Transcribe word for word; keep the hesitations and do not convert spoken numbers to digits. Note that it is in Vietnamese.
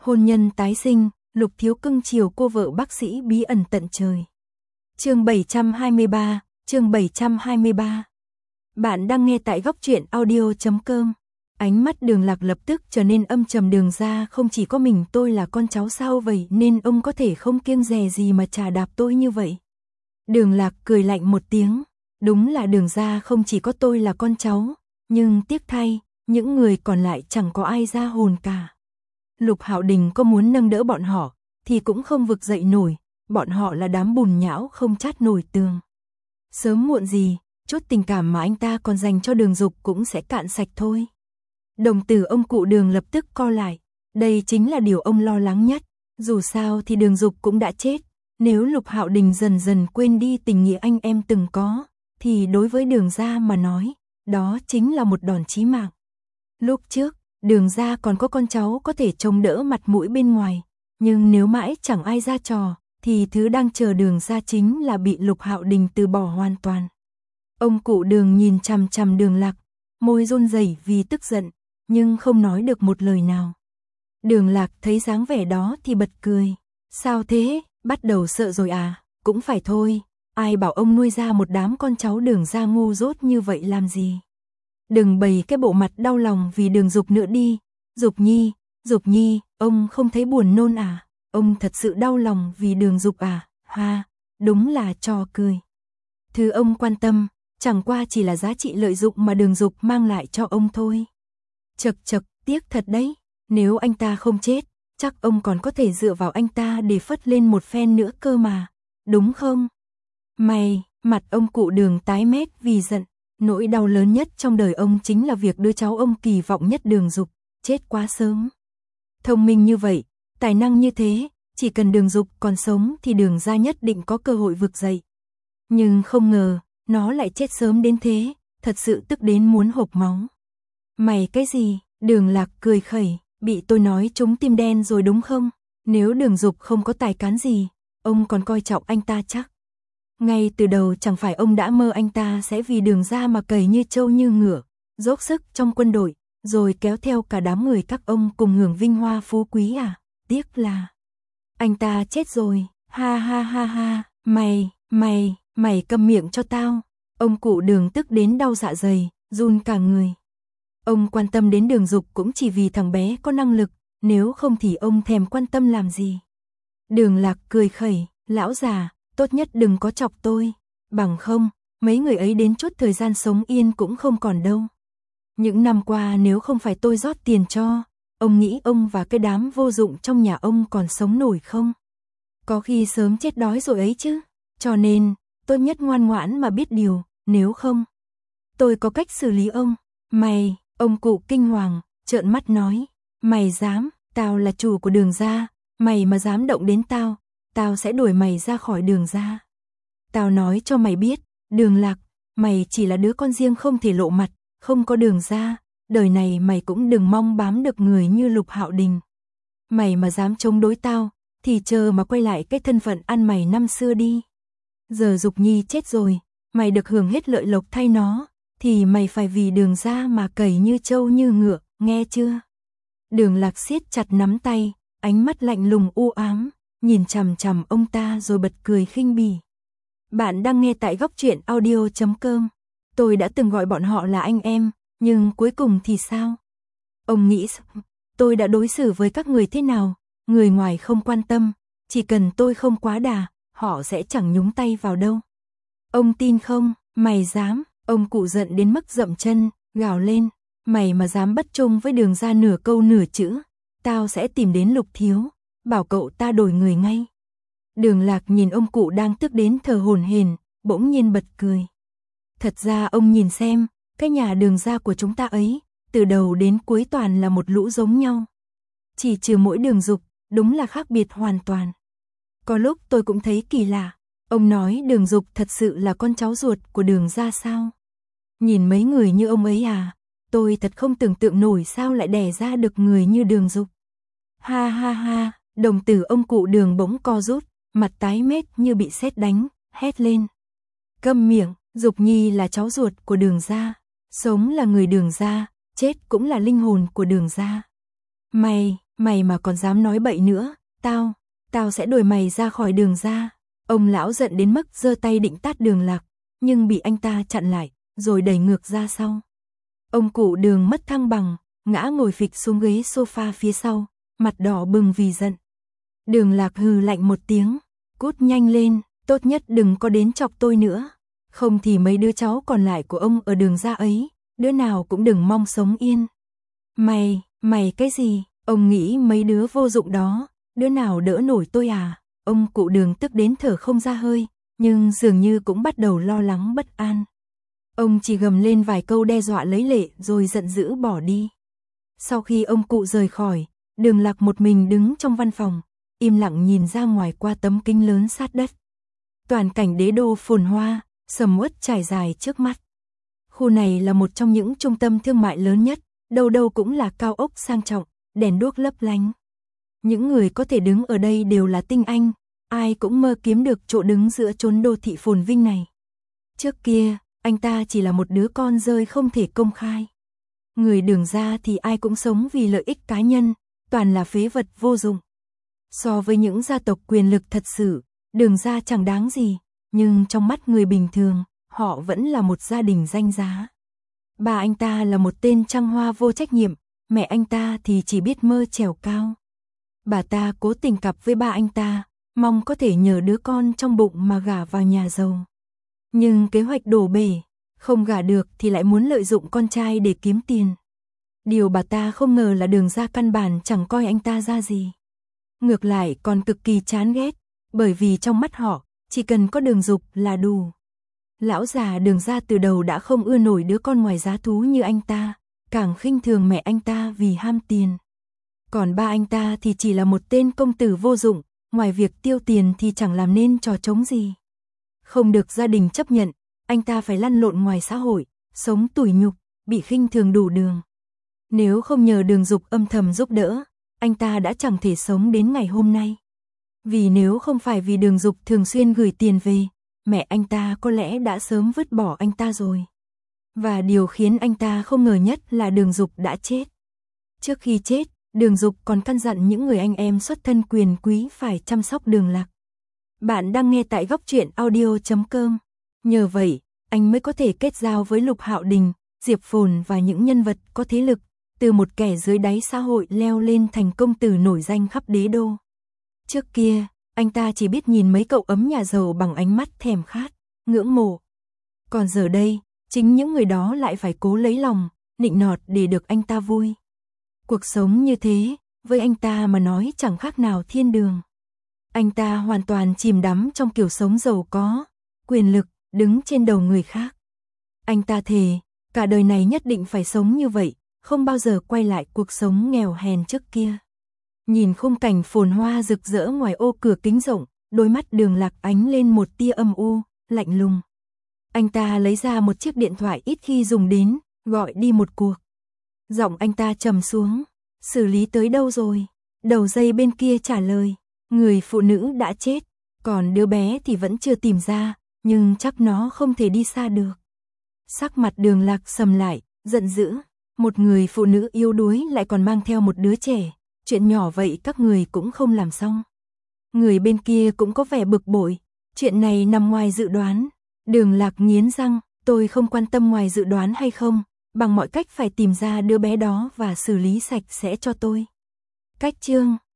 Hôn nhân tái sinh, Lục Thiếu cưng chiều cô vợ bác sĩ bí ẩn tận trời. Chương bảy trăm hai mươi ba, chương bảy trăm hai mươi ba. Bạn đang nghe tại góc truyện audio chấm com. Ánh mắt Đường Lạc lập tức trở nên âm trầm. Đường ra không chỉ có mình tôi là con cháu sao vậy nên ông có thể không kiêng dè gì mà chà đạp tôi như vậy. Đường Lạc cười lạnh một tiếng. Đúng là Đường ra không chỉ có tôi là con cháu, nhưng tiếc thay, những người còn lại chẳng có ai ra hồn cả. Lục Hạo Đình có muốn nâng đỡ bọn họ, thì cũng không vực dậy nổi, bọn họ là đám bùn nhão không chát nổi tường. Sớm muộn gì, chút tình cảm mà anh ta còn dành cho Đường Dục cũng sẽ cạn sạch thôi. Đồng tử ông cụ Đường lập tức co lại, đây chính là điều ông lo lắng nhất, dù sao thì Đường Dục cũng đã chết, nếu Lục Hạo Đình dần dần quên đi tình nghĩa anh em từng có, thì đối với Đường gia mà nói, đó chính là một đòn chí mạng. Lúc trước, Đường gia còn có con cháu có thể chống đỡ mặt mũi bên ngoài, nhưng nếu mãi chẳng ai ra trò, thì thứ đang chờ Đường gia chính là bị Lục Hạo Đình từ bỏ hoàn toàn. Ông cụ Đường nhìn chằm chằm Đường Lạc, môi run rẩy vì tức giận, nhưng không nói được một lời nào. Đường Lạc thấy dáng vẻ đó thì bật cười. Sao thế, bắt đầu sợ rồi à? Cũng phải thôi, ai bảo ông nuôi ra một đám con cháu Đường gia ngu dốt như vậy làm gì? Đừng bày cái bộ mặt đau lòng vì Đường Dục nữa đi. Dục Nhi, Dục Nhi, ông không thấy buồn nôn à? Ông thật sự đau lòng vì Đường Dục à? Ha, đúng là trò cười. Thứ ông quan tâm, chẳng qua chỉ là giá trị lợi dụng mà Đường Dục mang lại cho ông thôi. Chật chật, tiếc thật đấy, nếu anh ta không chết, chắc ông còn có thể dựa vào anh ta để phất lên một phen nữa cơ mà, đúng không? Mày, mặt ông cụ Đường tái mét vì giận, nỗi đau lớn nhất trong đời ông chính là việc đứa cháu ông kỳ vọng nhất Đường Dục, chết quá sớm. Thông minh như vậy, tài năng như thế, chỉ cần Đường Dục còn sống thì Đường gia nhất định có cơ hội vực dậy. Nhưng không ngờ, nó lại chết sớm đến thế, thật sự tức đến muốn hộc máu. Mày cái gì? Đường Lạc cười khẩy, bị tôi nói trúng tim đen rồi đúng không? Nếu Đường Dục không có tài cán gì, ông còn coi trọng anh ta chắc. Ngay từ đầu chẳng phải ông đã mơ anh ta sẽ vì Đường gia mà cày như trâu như ngựa, dốc sức trong quân đội, rồi kéo theo cả đám người các ông cùng hưởng vinh hoa phú quý à? Tiếc là anh ta chết rồi, ha ha ha ha, mày, mày, mày câm miệng cho tao. Ông cụ Đường tức đến đau dạ dày, run cả người. Ông quan tâm đến Đường Dục cũng chỉ vì thằng bé có năng lực, nếu không thì ông thèm quan tâm làm gì. Đường Lạc cười khẩy, lão già, tốt nhất đừng có chọc tôi, bằng không, mấy người ấy đến chút thời gian sống yên cũng không còn đâu. Những năm qua nếu không phải tôi rót tiền cho, ông nghĩ ông và cái đám vô dụng trong nhà ông còn sống nổi không? Có khi sớm chết đói rồi ấy chứ, cho nên, tốt nhất ngoan ngoãn mà biết điều, nếu không, tôi có cách xử lý ông. Mày, ông cụ kinh hoàng, trợn mắt nói, mày dám, tao là chủ của Đường gia, mày mà dám động đến tao, tao sẽ đuổi mày ra khỏi Đường gia. Tao nói cho mày biết, Đường Lạc, mày chỉ là đứa con riêng không thể lộ mặt, không có Đường gia, đời này mày cũng đừng mong bám được người như Lục Hạo Đình. Mày mà dám chống đối tao, thì chờ mà quay lại cái thân phận ăn mày năm xưa đi. Giờ Dục Nhi chết rồi, mày được hưởng hết lợi lộc thay nó, thì mày phải vì Đường gia mà cày như trâu như ngựa, nghe chưa? Đường Lạc siết chặt nắm tay, ánh mắt lạnh lùng u ám, nhìn chằm chằm ông ta rồi bật cười khinh bỉ. Bạn đang nghe tại góc truyện audio chấm com. Tôi đã từng gọi bọn họ là anh em, nhưng cuối cùng thì sao? Ông nghĩ tôi đã đối xử với các người thế nào? Người ngoài không quan tâm, chỉ cần tôi không quá đà, họ sẽ chẳng nhúng tay vào đâu. Ông tin không? Mày dám? Ông cụ giận đến mức dậm chân, gào lên, mày mà dám bất trung với Đường gia nửa câu nửa chữ, tao sẽ tìm đến Lục Thiếu, bảo cậu ta đổi người ngay. Đường Lạc nhìn ông cụ đang tức đến thở hổn hển, bỗng nhiên bật cười. Thật ra ông nhìn xem, cái nhà Đường gia của chúng ta ấy, từ đầu đến cuối toàn là một lũ giống nhau. Chỉ trừ mỗi Đường Dục, đúng là khác biệt hoàn toàn. Có lúc tôi cũng thấy kỳ lạ, ông nói Đường Dục thật sự là con cháu ruột của Đường gia sao? Nhìn mấy người như ông ấy à, tôi thật không tưởng tượng nổi sao lại đẻ ra được người như Đường Dục. Ha ha ha, đồng tử ông cụ Đường bỗng co rút, mặt tái mét như bị sét đánh, hét lên. Câm miệng, Dục Nhi là cháu ruột của Đường gia, sống là người Đường gia, chết cũng là linh hồn của Đường gia. Mày, Mày mà còn dám nói bậy nữa, tao, tao sẽ đuổi mày ra khỏi Đường ra. Ông lão giận đến mức giơ tay định tát Đường Lạc, nhưng bị anh ta chặn lại, rồi đẩy ngược ra sau. Ông cụ Đường mất thăng bằng, ngã ngồi phịch xuống ghế sofa phía sau, mặt đỏ bừng vì giận. Đường Lạc hừ lạnh một tiếng, cút nhanh lên, tốt nhất đừng có đến chọc tôi nữa. Không thì mấy đứa cháu còn lại của ông ở Đường ra ấy, đứa nào cũng đừng mong sống yên. Mày, mày cái gì, ông nghĩ mấy đứa vô dụng đó, đứa nào đỡ nổi tôi à? Ông cụ Đường tức đến thở không ra hơi, nhưng dường như cũng bắt đầu lo lắng bất an. Ông chỉ gầm lên vài câu đe dọa lấy lệ rồi giận dữ bỏ đi. Sau khi ông cụ rời khỏi, Đường Lạc một mình đứng trong văn phòng, im lặng nhìn ra ngoài qua tấm kính lớn sát đất. Toàn cảnh đế đô phồn hoa, sầm uất trải dài trước mắt. Khu này là một trong những trung tâm thương mại lớn nhất, đâu đâu cũng là cao ốc sang trọng, đèn đuốc lấp lánh. Những người có thể đứng ở đây đều là tinh anh, ai cũng mơ kiếm được chỗ đứng giữa chốn đô thị phồn vinh này. Trước kia, anh ta chỉ là một đứa con rơi không thể công khai. Người Đường ra thì ai cũng sống vì lợi ích cá nhân, toàn là phế vật vô dụng. So với những gia tộc quyền lực thật sự, Đường ra chẳng đáng gì, nhưng trong mắt người bình thường, họ vẫn là một gia đình danh giá. Bà anh ta là một tên trăng hoa vô trách nhiệm, mẹ anh ta thì chỉ biết mơ trèo cao. Bà ta cố tình cặp với ba anh ta, mong có thể nhờ đứa con trong bụng mà gả vào nhà giàu. Nhưng kế hoạch đổ bể, không gả được thì lại muốn lợi dụng con trai để kiếm tiền. Điều bà ta không ngờ là Đường ra căn bản chẳng coi anh ta ra gì. Ngược lại còn cực kỳ chán ghét, bởi vì trong mắt họ, chỉ cần có Đường Dục là đủ. Lão già Đường ra từ đầu đã không ưa nổi đứa con ngoài giá thú như anh ta, càng khinh thường mẹ anh ta vì ham tiền. Còn ba anh ta thì chỉ là một tên công tử vô dụng, ngoài việc tiêu tiền thì chẳng làm nên trò trống gì. Không được gia đình chấp nhận, anh ta phải lăn lộn ngoài xã hội, sống tủi nhục, bị khinh thường đủ đường. Nếu không nhờ Đường Dục âm thầm giúp đỡ, anh ta đã chẳng thể sống đến ngày hôm nay. Vì nếu không phải vì Đường Dục thường xuyên gửi tiền về, mẹ anh ta có lẽ đã sớm vứt bỏ anh ta rồi. Và điều khiến anh ta không ngờ nhất là Đường Dục đã chết. Trước khi chết, Đường Dục còn căn dặn những người anh em xuất thân quyền quý phải chăm sóc Đường Lạc. Bạn đang nghe tại góc truyện audio chấm com. Nhờ vậy, anh mới có thể kết giao với Lục Hạo Đình, Diệp Phồn và những nhân vật có thế lực, từ một kẻ dưới đáy xã hội leo lên thành công tử nổi danh khắp đế đô. Trước kia, anh ta chỉ biết nhìn mấy cậu ấm nhà giàu bằng ánh mắt thèm khát, ngưỡng mộ. Còn giờ đây, chính những người đó lại phải cố lấy lòng, nịnh nọt để được anh ta vui. Cuộc sống như thế, với anh ta mà nói chẳng khác nào thiên đường. Anh ta hoàn toàn chìm đắm trong kiểu sống giàu có, quyền lực, đứng trên đầu người khác. Anh ta thề, cả đời này nhất định phải sống như vậy, không bao giờ quay lại cuộc sống nghèo hèn trước kia. Nhìn khung cảnh phồn hoa rực rỡ ngoài ô cửa kính rộng, đôi mắt Đường Lạc ánh lên một tia âm u, lạnh lùng. Anh ta lấy ra một chiếc điện thoại ít khi dùng đến, gọi đi một cuộc. Giọng anh ta trầm xuống, xử lý tới đâu rồi? Đầu dây bên kia trả lời, người phụ nữ đã chết, còn đứa bé thì vẫn chưa tìm ra, nhưng chắc nó không thể đi xa được. Sắc mặt Đường Lạc sầm lại, giận dữ, một người phụ nữ yếu đuối lại còn mang theo một đứa trẻ, chuyện nhỏ vậy các người cũng không làm xong. Người bên kia cũng có vẻ bực bội, chuyện này nằm ngoài dự đoán. Đường Lạc nghiến răng, tôi không quan tâm ngoài dự đoán hay không, bằng mọi cách phải tìm ra đứa bé đó và xử lý sạch sẽ cho tôi. Cách chương